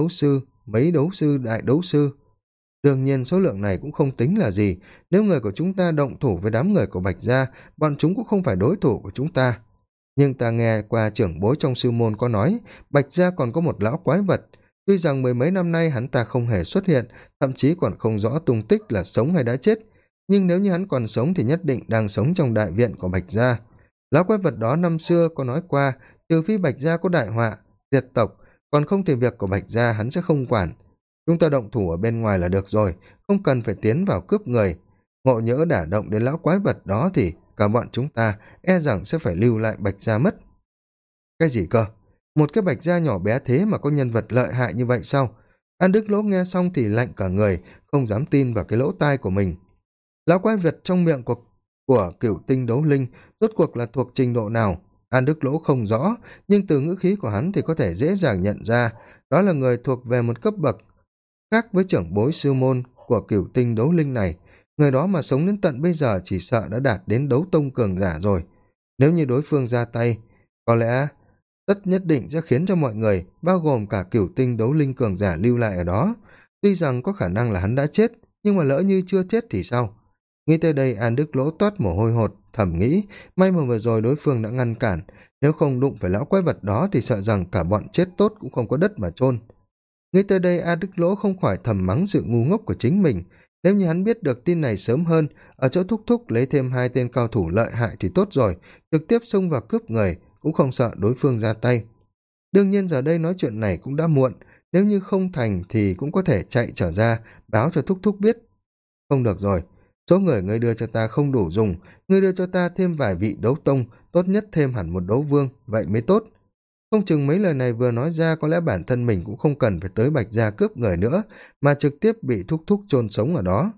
đấu sư, đại đấu sư. Đương nhiên số lượng này cũng không tính là gì, nếu người của chúng ta động thủ với đám người của Bạch gia, bọn chúng cũng không phải đối thủ của chúng ta. Nhưng ta nghe qua trưởng bối trong sư môn có nói, Bạch gia còn có một lão quái vật, tuy rằng mười mấy năm nay hắn ta không hề xuất hiện, thậm chí còn không rõ tung tích là sống hay đã chết, nhưng nếu như hắn còn sống thì nhất định đang sống trong đại viện của Bạch gia. Lão quái vật đó năm xưa có nói qua, trừ phi Bạch gia có đại họa, diệt tộc, còn không thì việc của Bạch gia hắn sẽ không quản. Chúng ta động thủ ở bên ngoài là được rồi, không cần phải tiến vào cướp người. Ngộ nhỡ đả động đến lão quái vật đó thì cả bọn chúng ta e rằng sẽ phải lưu lại Bạch gia mất. Cái gì cơ? Một cái Bạch gia nhỏ bé thế mà có nhân vật lợi hại như vậy sao? An Đức Lỗ nghe xong thì lạnh cả người, không dám tin vào cái lỗ tai của mình. Lão quái vật trong miệng của Cửu Tinh Đấu Linh rốt cuộc là thuộc trình độ nào? An Đức Lỗ không rõ, nhưng từ ngữ khí của hắn thì có thể dễ dàng nhận ra, đó là người thuộc về một cấp bậc khác với trưởng bối sư môn của Cửu Tinh Đấu Linh này. Người đó mà sống đến tận bây giờ chỉ sợ đã đạt đến đấu tông cường giả rồi. Nếu như đối phương ra tay, có lẽ tất nhất định sẽ khiến cho mọi người, bao gồm cả Cửu Tinh Đấu Linh cường giả lưu lại ở đó. Tuy rằng có khả năng là hắn đã chết, nhưng mà lỡ như chưa chết thì sao? Nghĩ tới đây An Đức Lỗ toát mồ hôi hột, thầm nghĩ, may mà vừa rồi đối phương đã ngăn cản, nếu không đụng phải lão quái vật đó thì sợ rằng cả bọn chết tốt cũng không có đất mà chôn. Nghĩ tới đây An Đức Lỗ không khỏi thầm mắng sự ngu ngốc của chính mình, nếu như hắn biết được tin này sớm hơn, ở chỗ thúc thúc lấy thêm 2 tên cao thủ lợi hại thì tốt rồi, trực tiếp xông vào cướp người, cũng không sợ đối phương ra tay. Đương nhiên giờ đây nói chuyện này cũng đã muộn, nếu như không thành thì cũng có thể chạy trở ra, báo cho thúc thúc biết. Không được rồi, số người ngươi đưa cho ta không đủ dùng, ngươi đưa cho ta thêm vài vị đấu tông, tốt nhất thêm hẳn một đấu vương, vậy mới tốt. Không chừng mấy lời này vừa nói ra có lẽ bản thân mình cũng không cần phải tới Bạch gia cướp người nữa, mà trực tiếp bị thúc thúc chôn sống ở đó.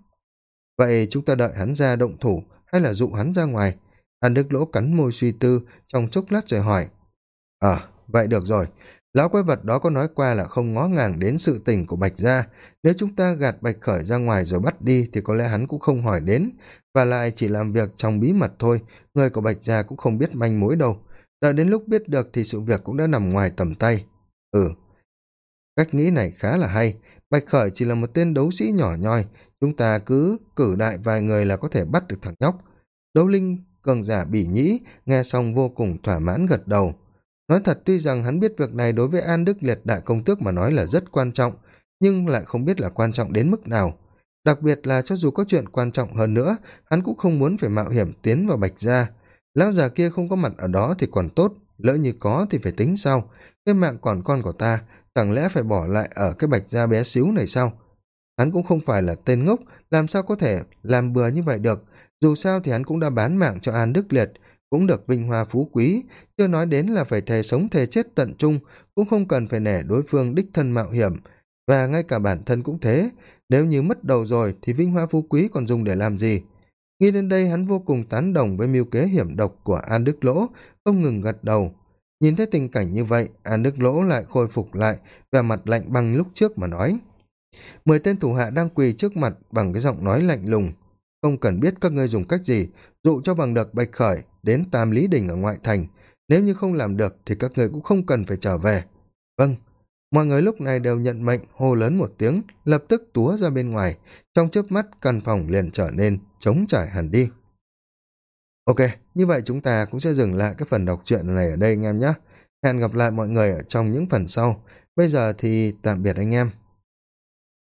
Vậy chúng ta đợi hắn ra động thủ, hay là dụ hắn ra ngoài? An Đức Lỗ cắn môi suy tư, trong chốc lát rồi hỏi. Vậy được rồi, Lão quái vật đó có nói qua là không ngó ngàng đến sự tình của Bạch Gia, nếu chúng ta gạt Bạch Khởi ra ngoài rồi bắt đi thì có lẽ hắn cũng không hỏi đến, và lại chỉ làm việc trong bí mật thôi, người của Bạch Gia cũng không biết manh mối đâu. Đợi đến lúc biết được thì sự việc cũng đã nằm ngoài tầm tay. Ừ, cách nghĩ này khá là hay. Bạch Khởi chỉ là một tên đấu sĩ nhỏ nhoi, chúng ta cứ cử đại vài người là có thể bắt được thằng nhóc. Đấu linh cường giả bỉ nhĩ nghe xong vô cùng thỏa mãn gật đầu. Nói thật, tuy rằng hắn biết việc này đối với An Đức Liệt đại công tước mà nói là rất quan trọng, nhưng lại không biết là quan trọng đến mức nào. Đặc biệt là cho dù có chuyện quan trọng hơn nữa, hắn cũng không muốn phải mạo hiểm tiến vào Bạch Gia. Lão già kia không có mặt ở đó thì còn tốt, lỡ như có thì phải tính sau. Cái mạng còn con của ta, chẳng lẽ phải bỏ lại ở cái Bạch Gia bé xíu này sao? Hắn cũng không phải là tên ngốc, làm sao có thể làm bừa như vậy được. Dù sao thì hắn cũng đã bán mạng cho An Đức Liệt, cũng được vinh hoa phú quý, chưa nói đến là phải thề sống thề chết tận chung, cũng không cần phải nể đối phương đích thân mạo hiểm. Và ngay cả bản thân cũng thế, nếu như mất đầu rồi thì vinh hoa phú quý còn dùng để làm gì? Nghĩ đến đây hắn vô cùng tán đồng với mưu kế hiểm độc của An Đức Lỗ, không ngừng gật đầu. Nhìn thấy tình cảnh như vậy, An Đức Lỗ lại khôi phục lại, vẻ mặt lạnh băng lúc trước mà nói. 10 tên thủ hạ đang quỳ trước mặt bằng cái giọng nói lạnh lùng. Không cần biết các ngươi dùng cách gì, dụ cho bằng được Bạch Khởi đến Tam Lý Đình ở ngoại thành. Nếu như không làm được thì các ngươi cũng không cần phải trở về. Vâng. Mọi người lúc này đều nhận mệnh, hô lớn một tiếng, lập tức túa ra bên ngoài. Trong chớp mắt, căn phòng liền trở nên trống trải hẳn đi. Ok, như vậy chúng ta cũng sẽ dừng lại cái phần đọc truyện này ở đây anh em nhé. Hẹn gặp lại mọi người ở trong những phần sau. Bây giờ thì tạm biệt anh em.